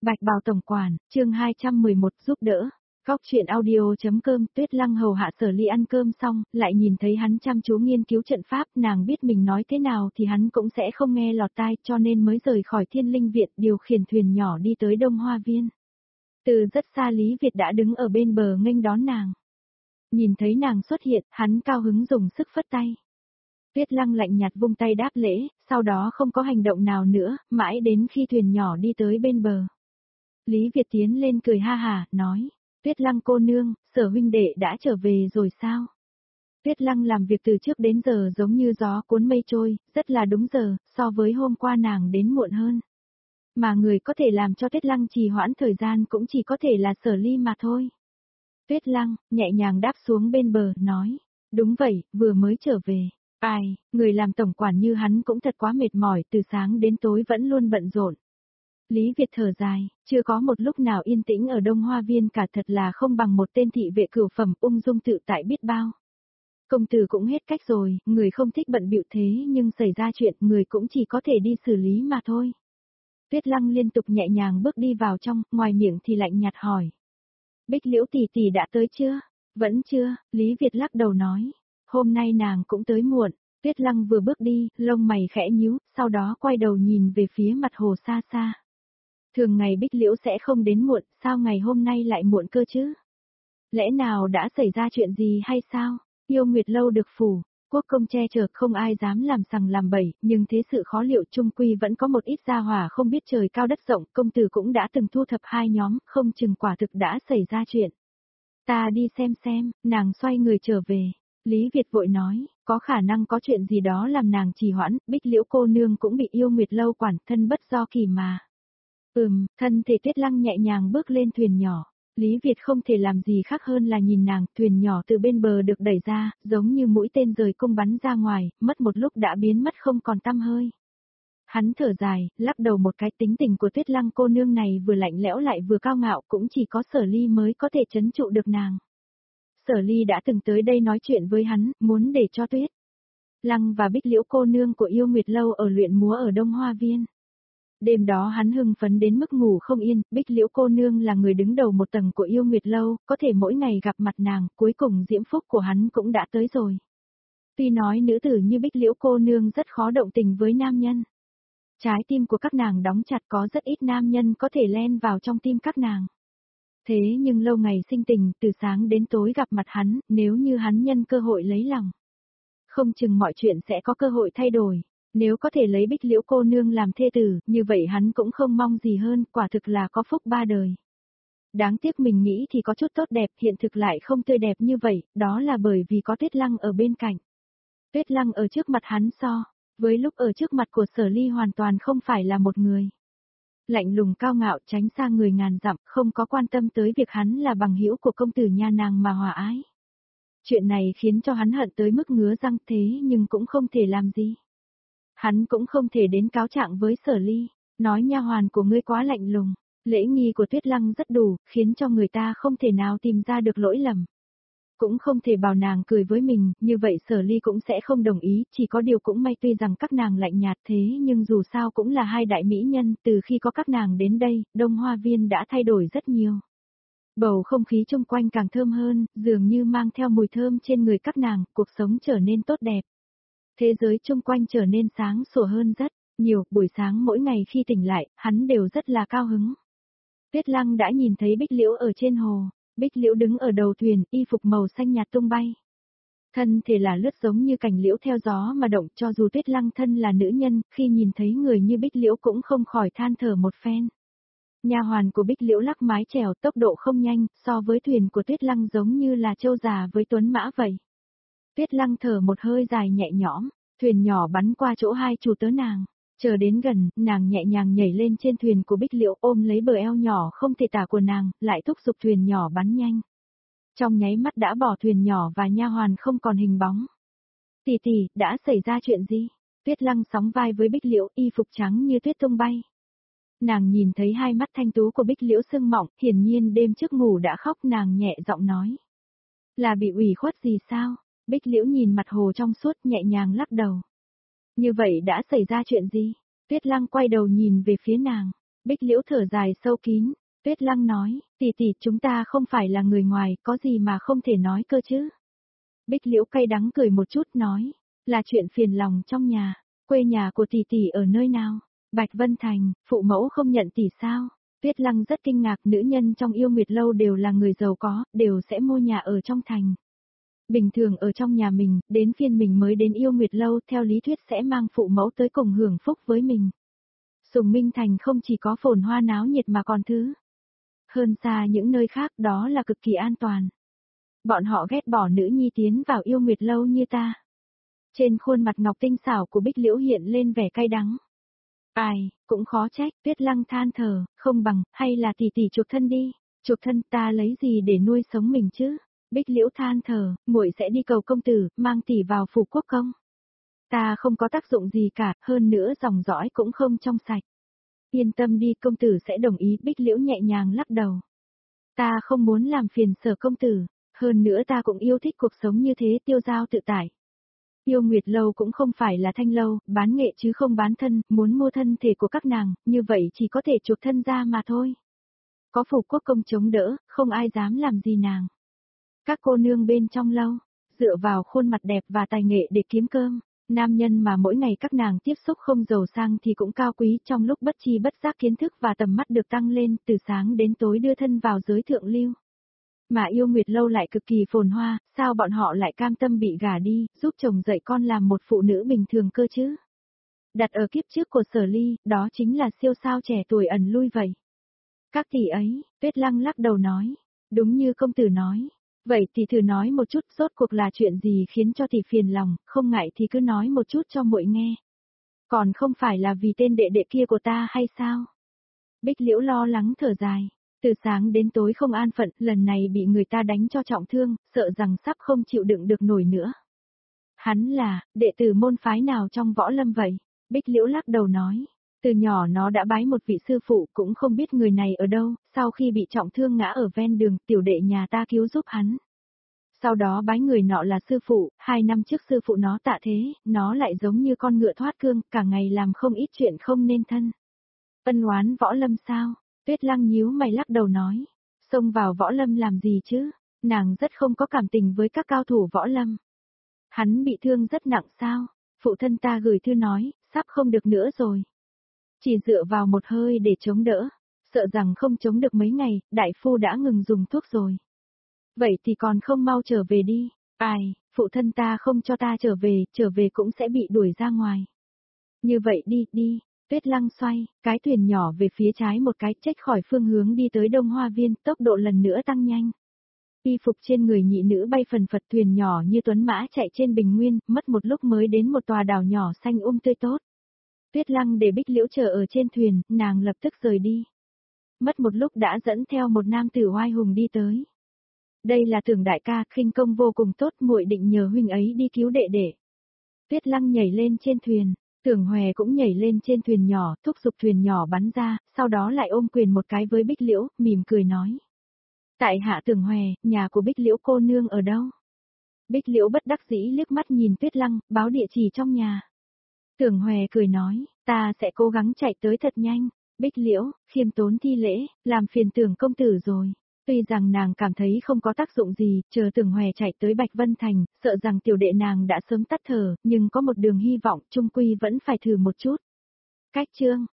Bạch Bào tổng quản, chương 211 giúp đỡ. Góc chuyện audio.com. Tuyết Lăng hầu hạ Sở Ly ăn cơm xong, lại nhìn thấy hắn chăm chú nghiên cứu trận pháp, nàng biết mình nói thế nào thì hắn cũng sẽ không nghe lọt tai, cho nên mới rời khỏi Thiên Linh Viện, điều khiển thuyền nhỏ đi tới Đông Hoa Viên. Từ rất xa Lý Việt đã đứng ở bên bờ nghênh đón nàng. Nhìn thấy nàng xuất hiện, hắn cao hứng dùng sức phất tay. Tuyết Lăng lạnh nhạt vung tay đáp lễ, sau đó không có hành động nào nữa, mãi đến khi thuyền nhỏ đi tới bên bờ. Lý Việt tiến lên cười ha hả, nói, Tuyết Lăng cô nương, Sở huynh đệ đã trở về rồi sao? Tuyết Lăng làm việc từ trước đến giờ giống như gió cuốn mây trôi, rất là đúng giờ, so với hôm qua nàng đến muộn hơn. Mà người có thể làm cho Tuyết Lăng trì hoãn thời gian cũng chỉ có thể là Sở Ly mà thôi. Tuyết Lăng, nhẹ nhàng đáp xuống bên bờ, nói, đúng vậy, vừa mới trở về. Ai, người làm tổng quản như hắn cũng thật quá mệt mỏi, từ sáng đến tối vẫn luôn bận rộn. Lý Việt thở dài, chưa có một lúc nào yên tĩnh ở Đông Hoa Viên cả, thật là không bằng một tên thị vệ cửu phẩm ung dung tự tại biết bao. Công tử cũng hết cách rồi, người không thích bận bịu thế nhưng xảy ra chuyện người cũng chỉ có thể đi xử lý mà thôi. Tuyết Lăng liên tục nhẹ nhàng bước đi vào trong, ngoài miệng thì lạnh nhạt hỏi. Bích Liễu tỷ tỷ đã tới chưa? Vẫn chưa, Lý Việt lắc đầu nói. Hôm nay nàng cũng tới muộn. Tuyết Lăng vừa bước đi, lông mày khẽ nhíu, sau đó quay đầu nhìn về phía mặt hồ xa xa. Thường ngày Bích Liễu sẽ không đến muộn, sao ngày hôm nay lại muộn cơ chứ? Lẽ nào đã xảy ra chuyện gì hay sao? Yêu Nguyệt lâu được phủ, quốc công che chở không ai dám làm sằng làm bậy, nhưng thế sự khó liệu chung quy vẫn có một ít gia hỏa không biết trời cao đất rộng, công tử cũng đã từng thu thập hai nhóm, không chừng quả thực đã xảy ra chuyện. Ta đi xem, nàng xoay người trở về. Lý Việt vội nói, có khả năng có chuyện gì đó làm nàng trì hoãn, Bích Liễu cô nương cũng bị Yêu Nguyệt lâu quản, thân bất do kỳ mà. Thân thể Tuyết Lăng nhẹ nhàng bước lên thuyền nhỏ. Lý Việt không thể làm gì khác hơn là nhìn nàng, thuyền nhỏ từ bên bờ được đẩy ra, giống như mũi tên rời cung bắn ra ngoài, mất một lúc đã biến mất không còn tăm hơi. Hắn thở dài, lắc đầu một cái, tính tình của Tuyết Lăng cô nương này vừa lạnh lẽo lại vừa cao ngạo, cũng chỉ có Sở Ly mới có thể trấn trụ được nàng. Sở Ly đã từng tới đây nói chuyện với hắn, muốn để cho Tuyết Lăng và Bích Liễu cô nương của Yêu Nguyệt lâu ở luyện múa ở Đông Hoa Viên. Đêm đó hắn hưng phấn đến mức ngủ không yên, Bích Liễu cô nương là người đứng đầu một tầng của Yêu Nguyệt lâu, có thể mỗi ngày gặp mặt nàng, cuối cùng diễm phúc của hắn cũng đã tới rồi. Tuy nói nữ tử như Bích Liễu cô nương rất khó động tình với nam nhân. Trái tim của các nàng đóng chặt, có rất ít nam nhân có thể len vào trong tim các nàng. Thế nhưng lâu ngày sinh tình, từ sáng đến tối gặp mặt hắn, nếu như hắn nhân cơ hội lấy lòng, không chừng mọi chuyện sẽ có cơ hội thay đổi. Nếu có thể lấy Bích Liễu cô nương làm thê tử, như vậy hắn cũng không mong gì hơn, quả thực là có phúc ba đời. Đáng tiếc mình nghĩ thì có chút tốt đẹp, hiện thực lại không tươi đẹp như vậy, đó là bởi vì có Tuyết Lăng ở bên cạnh. Tuyết Lăng ở trước mặt hắn với lúc ở trước mặt của Sở Ly hoàn toàn không phải là một người. Lạnh lùng cao ngạo, tránh xa người ngàn dặm, không có quan tâm tới việc hắn là bằng hữu của công tử nha nàng mà hòa ái. Chuyện này khiến cho hắn hận tới mức ngứa răng, thế nhưng cũng không thể làm gì. Hắn cũng không thể đến cáo trạng với Sở Ly, nói nha hoàn của ngươi quá lạnh lùng, lễ nghi của Tuyết Lăng rất đủ, khiến cho người ta không thể nào tìm ra được lỗi lầm. Cũng không thể bảo nàng cười với mình, như vậy Sở Ly cũng sẽ không đồng ý, chỉ có điều cũng may tuy rằng các nàng lạnh nhạt thế nhưng dù sao cũng là hai đại mỹ nhân, từ khi có các nàng đến đây, Đông Hoa Viên đã thay đổi rất nhiều. Bầu không khí xung quanh càng thơm hơn, dường như mang theo mùi thơm trên người các nàng, cuộc sống trở nên tốt đẹp. Thế giới xung quanh trở nên sáng sủa hơn rất nhiều, buổi sáng mỗi ngày khi tỉnh lại, hắn đều rất là cao hứng. Tuyết Lăng đã nhìn thấy Bích Liễu ở trên hồ, Bích Liễu đứng ở đầu thuyền, y phục màu xanh nhạt tung bay. Thân thể là lướt giống như cành liễu theo gió mà động, cho dù Tuyết Lăng thân là nữ nhân, khi nhìn thấy người như Bích Liễu cũng không khỏi than thở một phen. Nha hoàn của Bích Liễu lắc mái chèo, tốc độ không nhanh, so với thuyền của Tuyết Lăng giống như là trâu già với tuấn mã vậy. Tuyết Lăng thở một hơi dài nhẹ nhõm, thuyền nhỏ bắn qua chỗ hai chủ tớ nàng. Chờ đến gần, nàng nhẹ nhàng nhảy lên trên thuyền của Bích Liễu, ôm lấy bờ eo nhỏ không thể tả của nàng, lại thúc giục thuyền nhỏ bắn nhanh. Trong nháy mắt đã bỏ thuyền nhỏ và nha hoàn không còn hình bóng. Tỷ tỷ, đã xảy ra chuyện gì? Tuyết Lăng sóng vai với Bích Liễu, y phục trắng như tuyết tung bay. Nàng nhìn thấy hai mắt thanh tú của Bích Liễu sưng mọng, hiển nhiên đêm trước ngủ đã khóc, nàng nhẹ giọng nói. Là bị ủy khuất gì sao? Bích Liễu nhìn mặt hồ trong suốt, nhẹ nhàng lắc đầu. Như vậy đã xảy ra chuyện gì? Tuyết Lăng quay đầu nhìn về phía nàng. Bích Liễu thở dài sâu kín, Tuyết Lăng nói, tỷ tỷ chúng ta không phải là người ngoài, có gì mà không thể nói cơ chứ. Bích Liễu cay đắng cười một chút nói, là chuyện phiền lòng trong nhà, quê nhà của tỷ tỷ ở nơi nào? Bạch Vân Thành, phụ mẫu không nhận tỷ sao? Tuyết Lăng rất kinh ngạc, nữ nhân trong Yêu Nguyệt Lâu đều là người giàu có, đều sẽ mua nhà ở trong thành. Bình thường ở trong nhà mình, đến phiên mình mới đến Yêu Nguyệt Lâu, theo lý thuyết sẽ mang phụ mẫu tới cùng hưởng phúc với mình. Sùng Minh Thành không chỉ có phồn hoa náo nhiệt mà còn thứ hơn xa những nơi khác, đó là cực kỳ an toàn. Bọn họ ghét bỏ nữ nhi tiến vào Yêu Nguyệt Lâu như ta. Trên khuôn mặt ngọc tinh xảo của Bích Liễu hiện lên vẻ cay đắng. Ai, cũng khó trách, Tuyết Lăng than thở, không bằng, hay là tỷ tỷ chuộc thân đi, chuộc thân ta lấy gì để nuôi sống mình chứ? Bích Liễu than thở, muội sẽ đi cầu công tử, mang tỷ vào phủ quốc công. Ta không có tác dụng gì cả, hơn nữa dòng dõi cũng không trong sạch. Yên tâm đi, công tử sẽ đồng ý. Bích Liễu nhẹ nhàng lắc đầu. Ta không muốn làm phiền Sở công tử, hơn nữa ta cũng yêu thích cuộc sống như thế, tiêu dao tự tại. Yêu Nguyệt Lâu cũng không phải là thanh lâu, bán nghệ chứ không bán thân, muốn mua thân thể của các nàng, như vậy chỉ có thể chuộc thân ra mà thôi. Có phủ quốc công chống đỡ, không ai dám làm gì nàng. Các cô nương bên trong lâu, dựa vào khuôn mặt đẹp và tài nghệ để kiếm cơm, nam nhân mà mỗi ngày các nàng tiếp xúc không giàu sang thì cũng cao quý, trong lúc bất chi bất giác kiến thức và tầm mắt được tăng lên, từ sáng đến tối đưa thân vào giới thượng lưu. Mà Yêu Nguyệt Lâu lại cực kỳ phồn hoa, sao bọn họ lại cam tâm bị gả đi, giúp chồng dạy con làm một phụ nữ bình thường cơ chứ? Đặt ở kiếp trước của Sở Ly, đó chính là siêu sao trẻ tuổi ẩn lui vậy. Các tỷ ấy, Tuyết Lăng lắc đầu nói, đúng như công tử nói. Vậy thì thử nói một chút, rốt cuộc là chuyện gì khiến cho tỷ phiền lòng, không ngại thì cứ nói một chút cho muội nghe. Còn không phải là vì tên đệ đệ kia của ta hay sao? Bích Liễu lo lắng thở dài. Từ sáng đến tối không an phận, lần này bị người ta đánh cho trọng thương, sợ rằng sắp không chịu đựng được nổi nữa. Hắn là, đệ tử môn phái nào trong võ lâm vậy? Bích Liễu lắc đầu nói. Từ nhỏ nó đã bái một vị sư phụ, cũng không biết người này ở đâu, sau khi bị trọng thương ngã ở ven đường, tiểu đệ nhà ta cứu giúp hắn. Sau đó bái người nọ là sư phụ, 2 năm trước sư phụ nó tạ thế, nó lại giống như con ngựa thoát cương, cả ngày làm không ít chuyện không nên thân. Ân oán võ lâm sao? Tuyết Lăng nhíu mày lắc đầu nói. Xông vào võ lâm làm gì chứ? Nàng rất không có cảm tình với các cao thủ võ lâm. Hắn bị thương rất nặng sao? Phụ thân ta gửi thư nói, sắp không được nữa rồi. Chỉ dựa vào một hơi để chống đỡ. Sợ rằng không chống được mấy ngày, đại phu đã ngừng dùng thuốc rồi. Vậy thì còn không mau trở về đi. Ai, phụ thân ta không cho ta trở về cũng sẽ bị đuổi ra ngoài. Như vậy đi, đi. Tuyết Lăng xoay, cái thuyền nhỏ về phía trái một cái, chếch khỏi phương hướng đi tới Đông Hoa Viên, tốc độ lần nữa tăng nhanh. Y phục trên người nhị nữ bay phần phật, thuyền nhỏ như tuấn mã chạy trên bình nguyên, mất một lúc mới đến một tòa đảo nhỏ xanh tươi tốt. Tuyết Lăng để Bích Liễu chờ ở trên thuyền, nàng lập tức rời đi. Mất một lúc đã dẫn theo một nam tử oai hùng đi tới. Đây là Tưởng đại ca, khinh công vô cùng tốt, muội định nhờ huynh ấy đi cứu đệ đệ. Tuyết Lăng nhảy lên trên thuyền. Tưởng Hòe cũng nhảy lên trên thuyền nhỏ, thúc giục thuyền nhỏ bắn ra, sau đó lại ôm quyền một cái với Bích Liễu, mỉm cười nói. Tại hạ Tưởng Hòe, nhà của Bích Liễu cô nương ở đâu? Bích Liễu bất đắc dĩ liếc mắt nhìn Tuyết Lăng, báo địa chỉ trong nhà. Tưởng Hòe cười nói, ta sẽ cố gắng chạy tới thật nhanh. Bích Liễu, khiêm tốn thi lễ, làm phiền Tưởng công tử rồi. Tuy rằng nàng cảm thấy không có tác dụng gì, chờ Tưởng Hòe chạy tới Bạch Vân Thành, sợ rằng tiểu đệ nàng đã sớm tắt thở, nhưng có một đường hy vọng, chung quy vẫn phải thử một chút. Cách chương